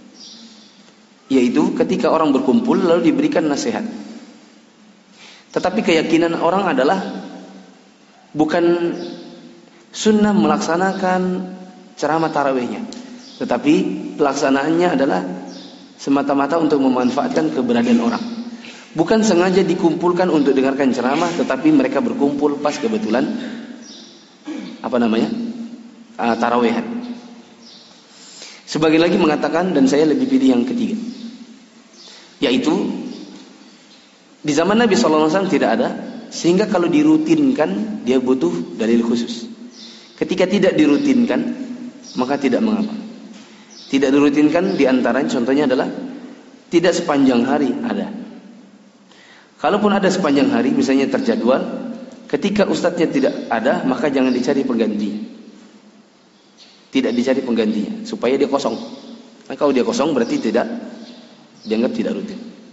yaitu ketika orang berkumpul lalu diberikan nasihat. Tetapi keyakinan orang adalah bukan sunnah melaksanakan ceramah tarawihnya, tetapi pelaksanaannya adalah semata-mata untuk memanfaatkan keberadaan orang. Bukan sengaja dikumpulkan untuk dengarkan ceramah, tetapi mereka berkumpul pas kebetulan apa namanya uh, tarawehan. Sebagian lagi mengatakan, dan saya lebih pilih yang ketiga, yaitu di zaman Nabi shallallahu alaihi wasallam tidak ada, sehingga kalau dirutinkan dia butuh dalil khusus. Ketika tidak dirutinkan, maka tidak mengapa. Tidak dirutinkan diantaranya contohnya adalah tidak sepanjang hari ada. Kalaupun ada sepanjang hari, misalnya terjadwal, ketika ustadznya tidak ada, maka jangan dicari penggantinya. Tidak dicari penggantinya, supaya dia kosong. Nah, kalau dia kosong berarti tidak dianggap tidak rutin.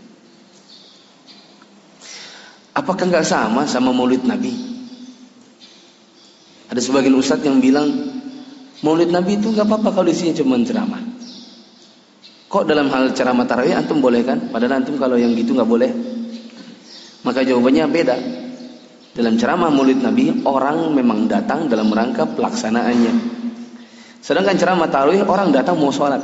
Apakah nggak sama sama Maulid Nabi? Ada sebagian ustadz yang bilang Maulid Nabi itu nggak apa-apa kalau isinya cuma ceramah. Kok dalam hal ceramah tarawih antum boleh kan? Padahal antum kalau yang gitu nggak boleh. Maka jawabannya beda. Dalam ceramah Maulid Nabi orang memang datang dalam rangka pelaksanaannya. Sedangkan ceramah tarawih orang datang mau sholat.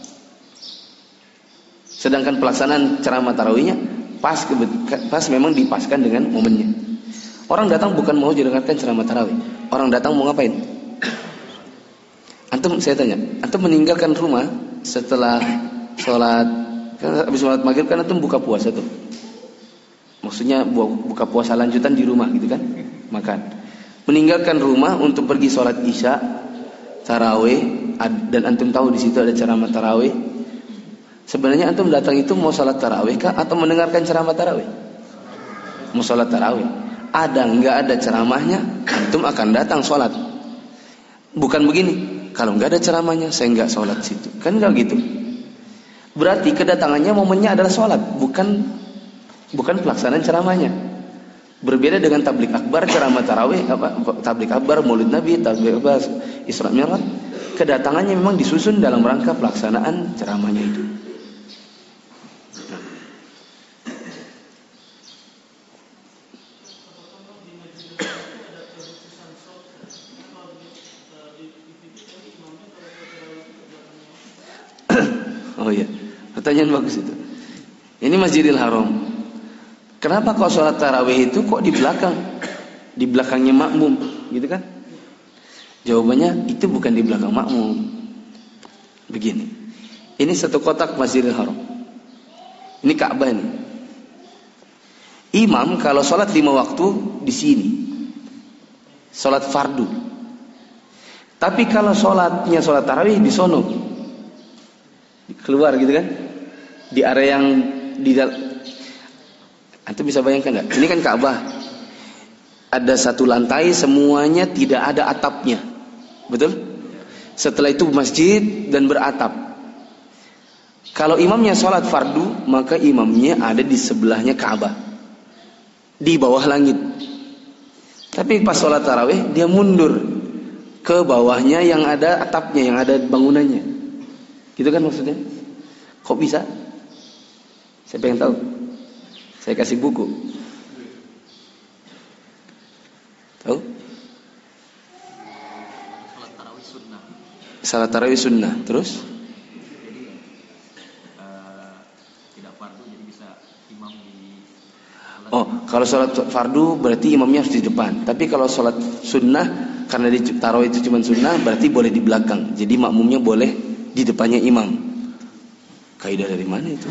Sedangkan pelaksanaan ceramah tarawihnya pas pas memang dipaskan dengan momennya. Orang datang bukan mau didengarkan ceramah tarawih. Orang datang mau ngapain? Antum, saya tanya, antum meninggalkan rumah setelah sholat, kan habis sholat maghrib kan antum buka puasa tuh, Maksudnya buka puasa lanjutan di rumah gitu kan, makan. Meninggalkan rumah untuk pergi sholat isya, tarawih, dan antum tahu di situ ada ceramah tarawih. Sebenarnya antum datang itu mau sholat tarawih kah atau mendengarkan ceramah tarawih? Mau sholat tarawih. Ada nggak ada ceramahnya, antum akan datang sholat. Bukan begini, kalau nggak ada ceramahnya saya nggak sholat situ. Kan nggak gitu. Berarti kedatangannya momennya adalah sholat, bukan bukan pelaksanaan ceramahnya. Berbeda dengan tablik akbar, ceramah tarawih, apa, tablik akbar, maulid nabi, tablik akbar, Isra Mi'raj. Kedatangannya memang disusun dalam rangka pelaksanaan ceramahnya itu. Oh iya, pertanyaan bagus itu. Ini Masjidil Haram. Kenapa kok sholat tarawih itu kok di belakang? Di belakangnya makmum, gitu kan? Jawabannya itu bukan di belakang makmum. Begini. Ini satu kotak Masjidil Haram. Ini Ka'bah ini. Imam kalau sholat lima waktu di sini, sholat fardu. Tapi kalau sholatnya sholat tarawih di sono, keluar gitu kan, di area yang di dalam. Antum bisa bayangkan nggak? Ini kan Ka'bah, ada satu lantai, semuanya tidak ada atapnya, betul? Setelah itu masjid dan beratap. Kalau imamnya sholat fardu, maka imamnya ada di sebelahnya Ka'bah, di bawah langit. Tapi pas sholat tarawih dia mundur ke bawahnya yang ada atapnya, yang ada bangunannya. Gitu kan maksudnya? Kok bisa? Saya pengen tahu. Saya kasih buku. Tahu? Salat tarawih sunnah. Salat tarawih sunnah. Terus? Jadi uh, tidak fardu, jadi bisa imam di. Oh, kalau salat fardu berarti imamnya harus di depan. Tapi kalau salat sunnah, karena di tarawih itu cuma sunnah, berarti boleh di belakang. Jadi makmumnya boleh di depannya imam. Kaidah dari mana itu?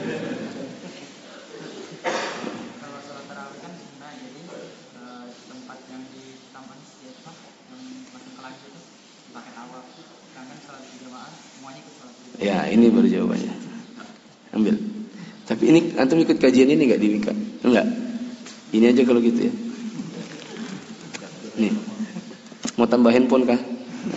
Kalau sholat tarawih kan sunnah, jadi uh, tempat yang di taman siapa yang masuk kelas itu pakai tawaf. Sedangkan sholat berjamaah semuanya ikut sholat berjamaah. Ya, ini baru jawabannya. Ambil. Tapi ini antum ikut kajian ini enggak di Wika? Enggak. Ini aja kalau gitu ya. Nih. Mau tambah handphone kah?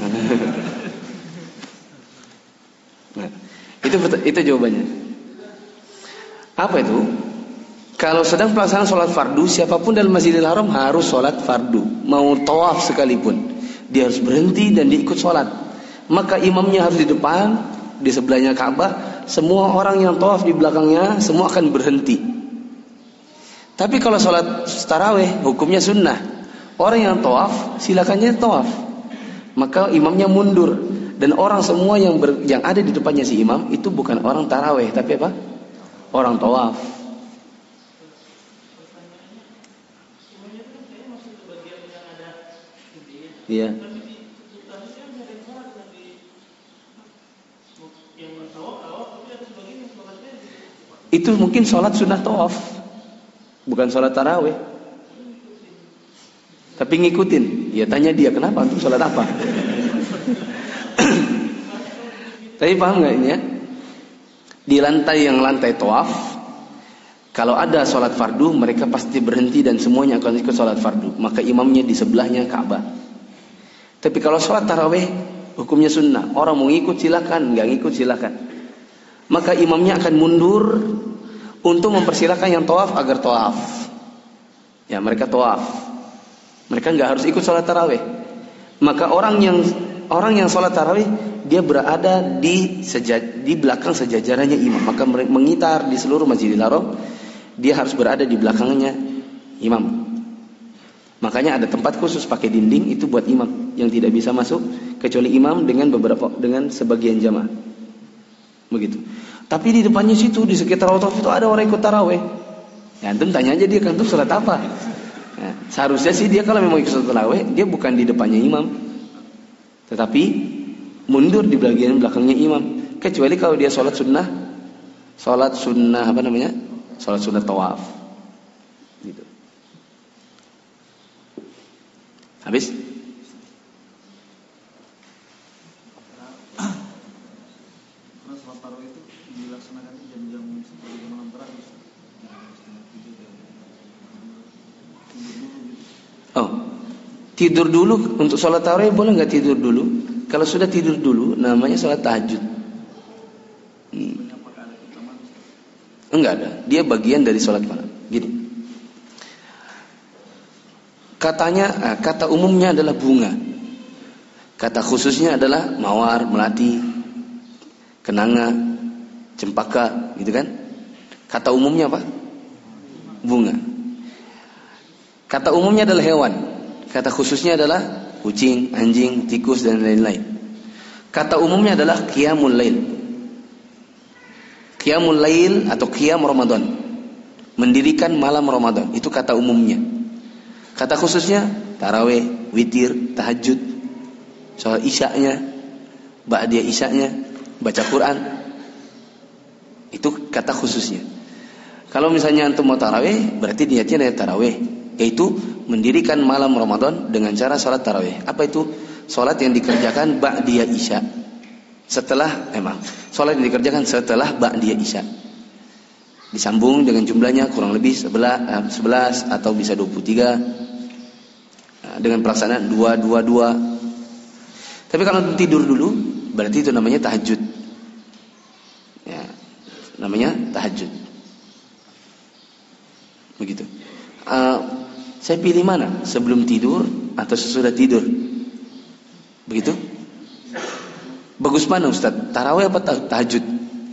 Nah, itu itu jawabannya. Apa itu? Kalau sedang pelaksanaan sholat fardu, siapapun dalam Masjidil Haram harus sholat fardu. Mau tawaf sekalipun, dia harus berhenti dan diikut sholat. Maka imamnya harus di depan, di sebelahnya Ka'bah. Semua orang yang tawaf di belakangnya semua akan berhenti. Tapi kalau sholat tarawih, hukumnya sunnah. Orang yang tawaf, silakannya tawaf. Maka imamnya mundur. Dan orang semua yang ber, yang ada di depannya si imam itu bukan orang tarawih, tapi apa? Orang tawaf. Iya. Itu mungkin sholat sunnah tawaf, bukan sholat tarawih. Tapi ngikutin. Ya tanya dia, kenapa antum sholat apa? Tapi paham nggak ini ya? Di lantai yang lantai tawaf, kalau ada sholat fardu, mereka pasti berhenti dan semuanya akan ikut sholat fardu. Maka imamnya di sebelahnya Ka'bah. Tapi kalau sholat tarawih, hukumnya sunnah. Orang mau ngikut silakan, nggak ngikut silakan. Maka imamnya akan mundur untuk mempersilakan yang tawaf agar tawaf. Ya, mereka tawaf. Mereka nggak harus ikut sholat tarawih. Maka orang yang orang yang sholat tarawih, dia berada di sejaj, di belakang sejajarannya imam. Maka mengitar di seluruh Masjidil Haram, dia harus berada di belakangnya imam. Makanya ada tempat khusus pakai dinding itu buat imam yang tidak bisa masuk kecuali imam dengan beberapa dengan sebagian jamaah. Begitu. Tapi di depannya situ di sekitar tawaf itu ada orang ikut tarawih. Ya antum tanya aja dia kan tuh sholat apa. Nah, seharusnya sih dia kalau memang ikut sholat tarawih, dia bukan di depannya imam, tetapi mundur di bagian belakangnya imam. Kecuali kalau dia sholat sunnah, sholat sunnah apa namanya? Sholat sunnah tawaf. Habis? Karena sholat tarawih itu dilaksanakan jam-jam seperti malam terakhir. Oh, tidur dulu untuk sholat tarawih boleh nggak tidur dulu? Kalau sudah tidur dulu, namanya sholat tahajud. Hmm. Enggak ada, dia bagian dari sholat malam. Gini, katanya, kata umumnya adalah bunga, kata khususnya adalah mawar, melati, kenanga, cempaka, gitu kan? Kata umumnya apa? Bunga. Kata umumnya adalah hewan, kata khususnya adalah kucing, anjing, tikus dan lain-lain. Kata umumnya adalah qiyamul lail. Qiyamul lail atau qiyam Ramadan, mendirikan malam Ramadan, itu kata umumnya. Kata khususnya tarawih, witir, tahajud, sholat isya'nya, ba'diyah isya'nya, baca Quran. Itu kata khususnya. Kalau misalnya antum mau tarawih, berarti niatnya dari tarawih, yaitu mendirikan malam Ramadan dengan cara sholat tarawih. Apa itu? Sholat yang dikerjakan ba'diyah isya. Setelah, emang sholat yang dikerjakan setelah ba'diyah isya. Disambung dengan jumlahnya kurang lebih sebelas atau bisa dua puluh tiga. Dengan pelaksanaan dua dua dua. Tapi kalau tidur dulu, berarti itu namanya tahajud. Ya, namanya tahajud. Begitu. Uh, saya pilih mana? Sebelum tidur atau sesudah tidur? Begitu? Bagus mana Ustaz? Tarawih apa tahajud?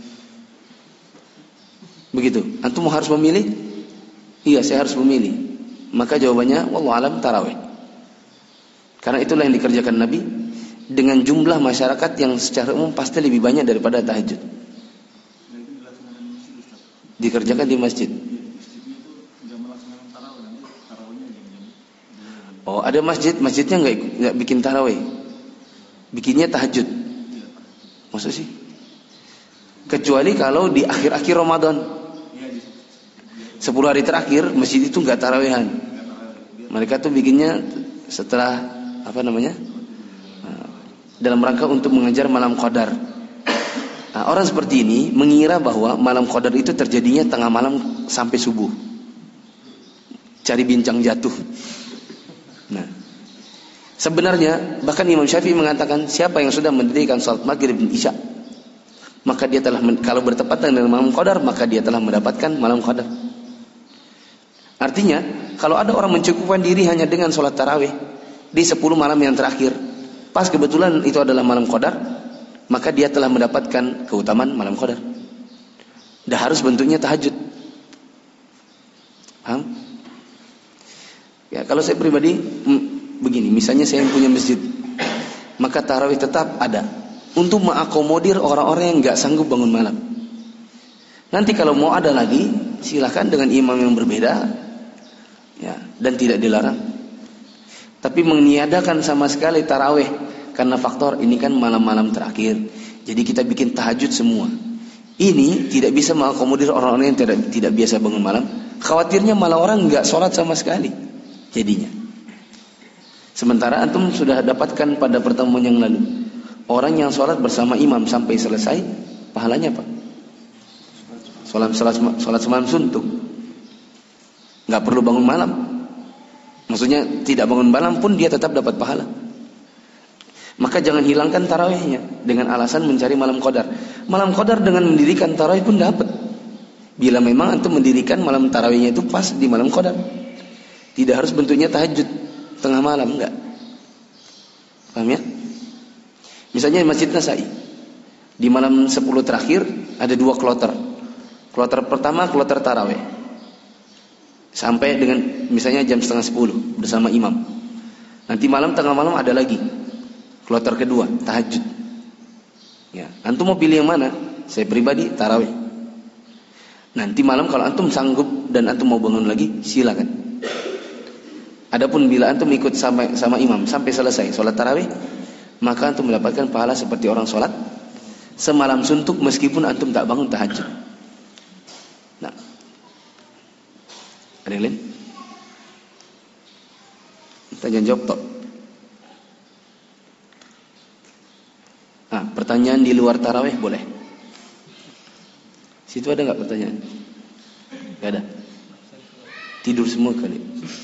Begitu. Antum harus memilih? Iya, saya harus memilih. Maka jawabannya wallahu alam tarawih. Karena itulah yang dikerjakan Nabi dengan jumlah masyarakat yang secara umum pasti lebih banyak daripada tahajud. Dikerjakan di masjid. Oh, ada masjid, masjidnya nggak nggak bikin tarawih, bikinnya tahajud. Maksud sih? Kecuali kalau di akhir-akhir Ramadan, sepuluh hari terakhir masjid itu nggak tarawihan. Mereka tuh bikinnya setelah apa namanya? Dalam rangka untuk mengejar malam qadar. Nah, orang seperti ini mengira bahwa malam qadar itu terjadinya tengah malam sampai subuh. Cari bincang jatuh. Nah, sebenarnya bahkan Imam Syafi'i mengatakan siapa yang sudah mendirikan salat maghrib dan isya, maka dia telah, kalau bertepatan dengan malam qadar, maka dia telah mendapatkan malam qadar. Artinya, kalau ada orang mencukupkan diri hanya dengan salat tarawih di sepuluh malam yang terakhir, pas kebetulan itu adalah malam qadar, maka dia telah mendapatkan keutamaan malam qadar. Dah harus bentuknya tahajud. Paham? Ya, kalau saya pribadi begini, misalnya saya yang punya masjid, maka tarawih tetap ada untuk mengakomodir orang-orang yang nggak sanggup bangun malam. Nanti kalau mau ada lagi, silakan dengan imam yang berbeda, ya, dan tidak dilarang. Tapi meniadakan sama sekali tarawih karena faktor ini kan malam-malam terakhir, jadi kita bikin tahajud semua. Ini tidak bisa mengakomodir orang-orang yang tidak tidak biasa bangun malam. Khawatirnya malah orang nggak sholat sama sekali. Jadinya, sementara antum sudah dapatkan pada pertemuan yang lalu, orang yang sholat bersama imam sampai selesai, pahalanya apa? Sholat sholat sholat semalam suntuk, nggak perlu bangun malam. Maksudnya tidak bangun malam pun dia tetap dapat pahala. Maka jangan hilangkan tarawihnya dengan alasan mencari malam qadar. Malam qadar dengan mendirikan tarawih pun dapat. Bila memang antum mendirikan malam tarawihnya itu pas di malam qadar. Tidak harus bentuknya tahajud tengah malam, enggak. Paham ya? Misalnya Masjid Nasai, di malam sepuluh terakhir ada dua kloter. Kloter pertama kloter tarawih, sampai dengan misalnya jam setengah sepuluh bersama imam. Nanti malam tengah malam ada lagi kloter kedua tahajud. Ya, antum mau pilih yang mana? Saya pribadi tarawih. Nanti malam kalau antum sanggup dan antum mau bangun lagi, silakan. Adapun bila antum ikut sama, sama imam sampai selesai sholat tarawih, maka antum mendapatkan pahala seperti orang sholat semalam suntuk meskipun antum tak bangun tahajud. Nah, ada yang lain? Kita jangan jawab tok. pertanyaan di luar tarawih boleh. Situ ada nggak pertanyaan? Nggak ada. Tidur semua kali.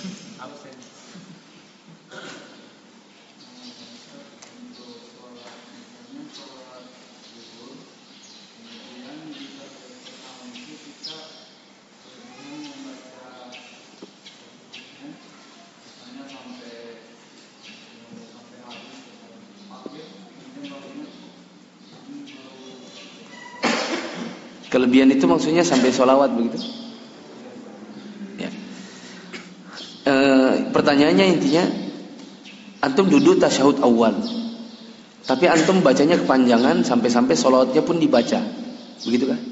Kelebihan itu maksudnya sampai sholawat begitu? Ya. E, pertanyaannya intinya, antum duduk tasyahud awal, tapi antum bacanya kepanjangan sampai-sampai sholawatnya pun dibaca, begitu kan?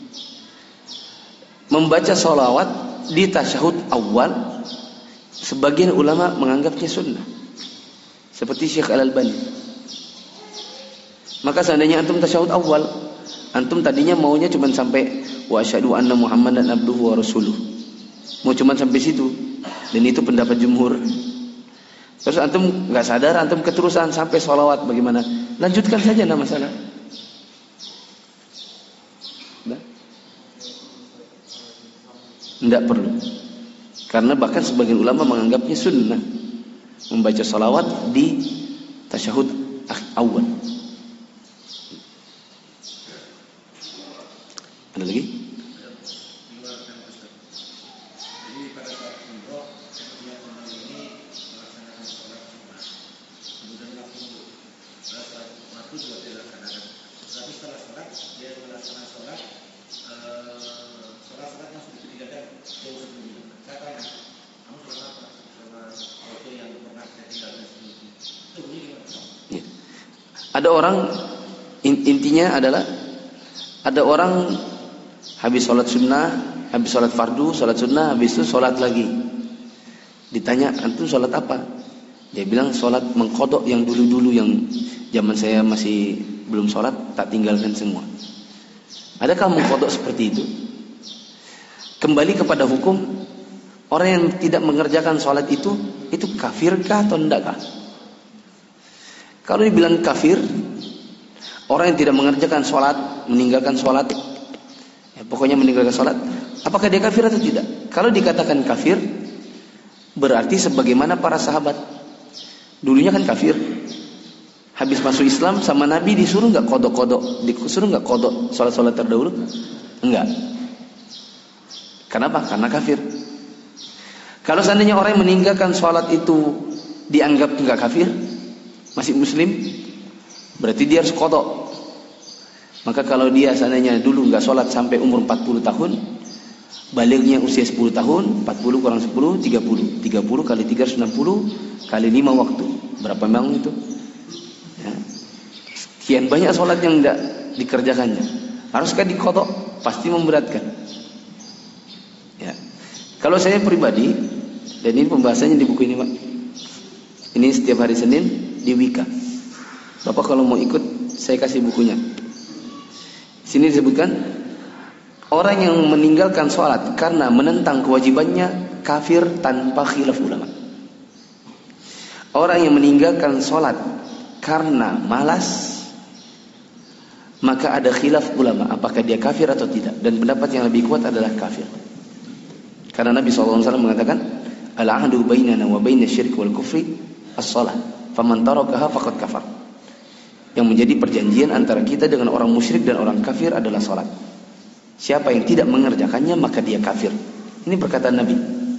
Membaca sholawat di tasyahud awal, sebagian ulama menganggapnya sunnah, seperti Syekh Al-Albani. Maka seandainya antum tasyahud awal, antum tadinya maunya cuma sampai wa asyhadu anna Muhammadan abduhu wa rasuluh. Mau cuma sampai situ. Dan itu pendapat jumhur. Terus antum enggak sadar, antum keterusan sampai sholawat, bagaimana? Lanjutkan saja, enggak masalah. Enggak? Enggak perlu. Karena bahkan sebagian ulama menganggapnya sunnah membaca sholawat di tasyahud awal. Ada lagi? Jadi pada saat umroh, yang orang ini melaksanakan sholat sunnah, kemudian langsung pada saat waktu juga dilaksanakan. Tapi setelah sholat, dia melaksanakan sholat, sholat-sholat yang sudah ditinggalkan jauh sebelumnya. Saya tanya, kamu sholat apa? Sholat waktu yang pernah saya tinggalkan sebelumnya. Itu gimana? Ya. Ada orang, intinya adalah ada orang habis sholat sunnah, habis sholat fardu, sholat sunnah, habis itu sholat lagi. Ditanya, antum sholat apa? Dia bilang sholat mengkodok yang dulu-dulu, yang zaman saya masih belum sholat, tak tinggalkan semua. Adakah mengkodok seperti itu? Kembali kepada hukum, orang yang tidak mengerjakan sholat itu, itu kafirkah atau endakkah? Kalau dibilang kafir, orang yang tidak mengerjakan sholat, meninggalkan sholat, ya, pokoknya meninggalkan sholat, apakah dia kafir atau tidak? Kalau dikatakan kafir, berarti sebagaimana para sahabat. Dulunya kan kafir, habis masuk Islam sama Nabi disuruh nggak kodok-kodok, disuruh nggak kodok sholat-sholat terdahulu? Enggak. Kenapa? Karena kafir. Kalau seandainya orang yang meninggalkan sholat itu dianggap nggak kafir, masih muslim, berarti dia harus kodok. Maka kalau dia seandainya dulu nggak sholat sampai umur empat puluh tahun, baliknya usia sepuluh tahun, empat puluh kurang sepuluh, tiga puluh. tiga puluh kali tiga ratus enam puluh kali lima waktu. Berapa memang itu? Ya. Sekian banyak sholat yang tidak dikerjakannya. Haruskah dikodok? Pasti memberatkan. Ya. Kalau saya pribadi, dan ini pembahasannya di buku ini, Pak. Ini setiap hari Senin di Wika. Bapak kalau mau ikut, saya kasih bukunya. Sini disebutkan, orang yang meninggalkan sholat karena menentang kewajibannya kafir tanpa khilaf ulama. Orang yang meninggalkan sholat karena malas, maka ada khilaf ulama, apakah dia kafir atau tidak. Dan pendapat yang lebih kuat adalah kafir. Karena Nabi shallallahu alaihi wasallam mengatakan, al-ahdu bainana wa baina syirk wal kufri as-salah, faman tarakaha faqad kafar. Yang menjadi perjanjian antara kita dengan orang musyrik dan orang kafir adalah salat. Siapa yang tidak mengerjakannya maka dia kafir. Ini perkataan Nabi.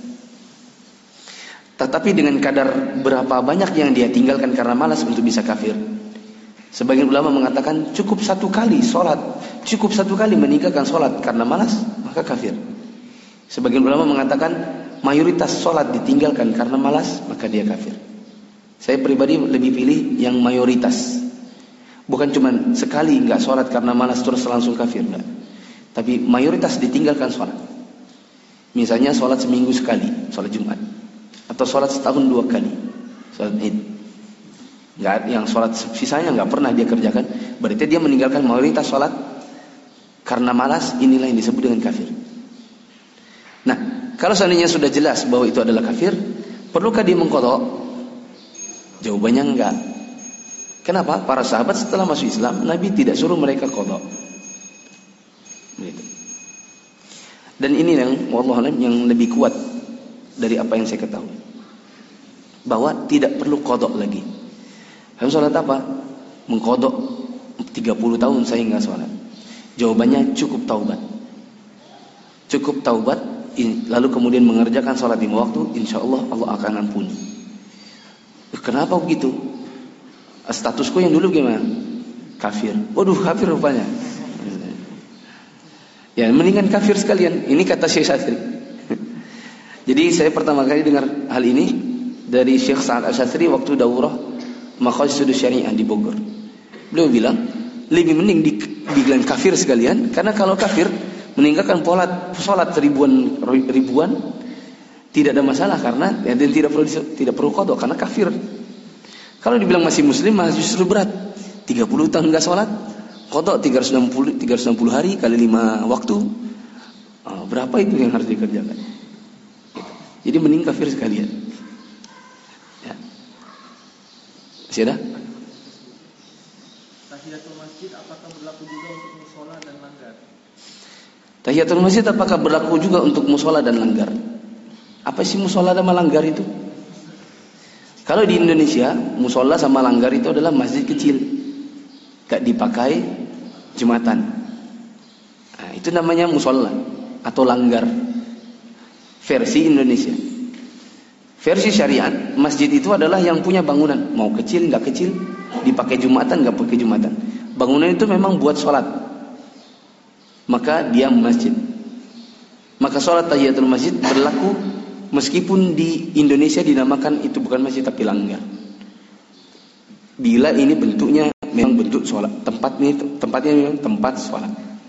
Tetapi dengan kadar berapa banyak yang dia tinggalkan karena malas untuk bisa kafir. Sebagian ulama mengatakan cukup satu kali salat, cukup satu kali meninggalkan salat karena malas maka kafir. Sebagian ulama mengatakan mayoritas salat ditinggalkan karena malas maka dia kafir. Saya pribadi lebih pilih yang mayoritas. Bukan cuma sekali enggak sholat karena malas terus langsung kafir, enggak. Tapi mayoritas ditinggalkan sholat. Misalnya sholat seminggu sekali, sholat Jumat, atau sholat setahun dua kali, sholat Id. Enggak, yang sholat sisanya enggak pernah dia kerjakan, berarti dia meninggalkan mayoritas sholat karena malas. Inilah yang disebut dengan kafir. Nah, kalau seandainya sudah jelas bahwa itu adalah kafir, perlukah dia mengqadha? Jawabannya enggak. Kenapa? Para sahabat setelah masuk Islam, Nabi tidak suruh mereka qada. Begitu. Dan ini yang wallahu a'lam yang lebih kuat dari apa yang saya ketahui. Bahwa tidak perlu qada lagi. Harus salat apa? Mengqada tiga puluh tahun saya enggak salat. Jawabannya cukup taubat. Cukup taubat, lalu kemudian mengerjakan salat lima waktu, insyaallah Allah akan ampuni. Kenapa begitu? Statusku yang dulu gimana? Kafir. Waduh, kafir rupanya. Ya, mendingan kafir sekalian. Ini kata Syekh Syastri. Jadi saya pertama kali dengar hal ini dari Syekh Sa'ad Al-Syastri waktu daurah Maqasid Syariah di Bogor. Beliau bilang, lebih mending dibilang kafir sekalian, karena kalau kafir meninggalkan pola salat ribuan ribuan tidak ada masalah karena ya, dan tidak perlu tidak perlu qada karena kafir. Kalau dibilang masih muslim masih justru berat. tiga puluh tahun enggak salat, qada tiga ratus enam puluh hari kali lima waktu. Oh, berapa itu yang harus dikerjakan? Gitu. Jadi mending kafir sekalian. Ya. Masih ada? Tahiyatul masjid apakah berlaku juga untuk musola dan langgar? Tahiyatul masjid apakah berlaku juga untuk musola dan langgar? Apa sih musola dan langgar itu? Kalau di Indonesia, musola sama langgar itu adalah masjid kecil, gak dipakai jumatan. Nah, itu namanya musola atau langgar. Versi Indonesia. Versi syariat, masjid itu adalah yang punya bangunan, mau kecil nggak kecil, dipakai jumatan nggak pakai jumatan. Bangunan itu memang buat sholat, maka dia masjid. Maka sholat tahiyatul masjid berlaku meskipun di Indonesia dinamakan itu bukan masjid tapi langgar. Bila ini bentuknya memang bentuk sholat, tempatnya tempatnya memang tempat sholat.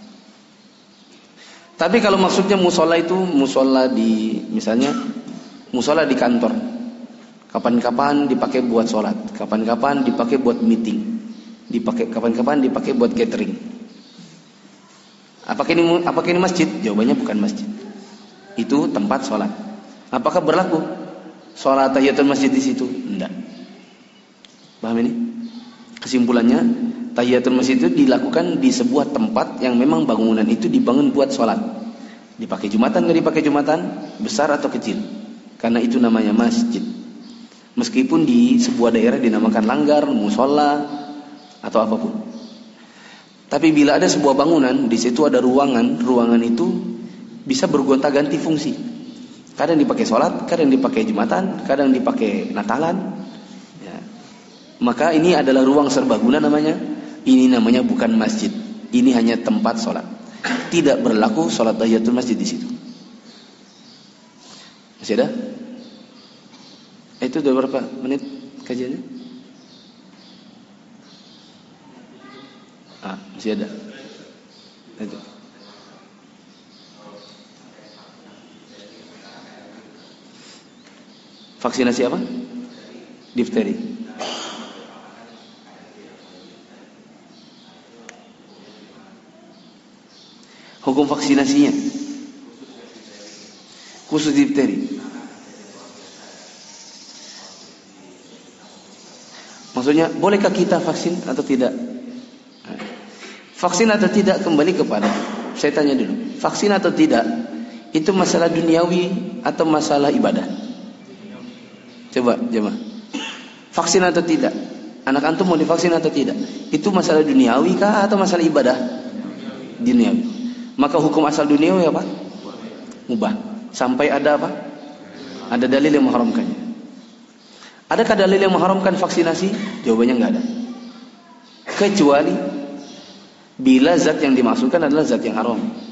Tapi kalau maksudnya musola itu musola di misalnya musola di kantor, kapan-kapan dipakai buat sholat, kapan-kapan dipakai buat meeting, dipakai kapan-kapan dipakai buat catering. Apakah ini apakah ini masjid? Jawabannya bukan masjid. Itu tempat sholat. Apakah berlaku sholat tahiyatul masjid di situ? Tidak. Paham ini? Kesimpulannya, tahiyatul masjid itu dilakukan di sebuah tempat yang memang bangunan itu dibangun buat sholat. Dipakai jumatan nggak dipakai jumatan, besar atau kecil, karena itu namanya masjid. Meskipun di sebuah daerah dinamakan langgar, musola atau apapun. Tapi bila ada sebuah bangunan, di situ ada ruangan, ruangan itu bisa bergonta-ganti fungsi. Kadang dipakai sholat, kadang dipakai jumatan, kadang dipakai natalan. Ya. Maka ini adalah ruang serbaguna namanya. Ini namanya bukan masjid. Ini hanya tempat sholat. Tidak berlaku sholat tahiyatul masjid di situ. Masih ada? Itu udah berapa menit kajiannya? Ah, masih ada. Itu. Vaksinasi apa? Difteri. Hukum vaksinasinya khusus difteri. Maksudnya, bolehkah kita vaksin atau tidak? Vaksin atau tidak kembali kepada, saya tanya dulu, vaksin atau tidak itu masalah duniawi atau masalah ibadah? Coba jemaah, vaksin atau tidak? Anak antum mau divaksin atau tidak? Itu masalah duniawi kah atau masalah ibadah? Duniawi. Maka hukum asal duniawi apa? Mubah. Sampai ada apa? Ada dalil yang mengharamkannya. Adakah dalil yang mengharamkan vaksinasi? Jawabannya enggak ada. Kecuali bila zat yang dimaksudkan adalah zat yang haram.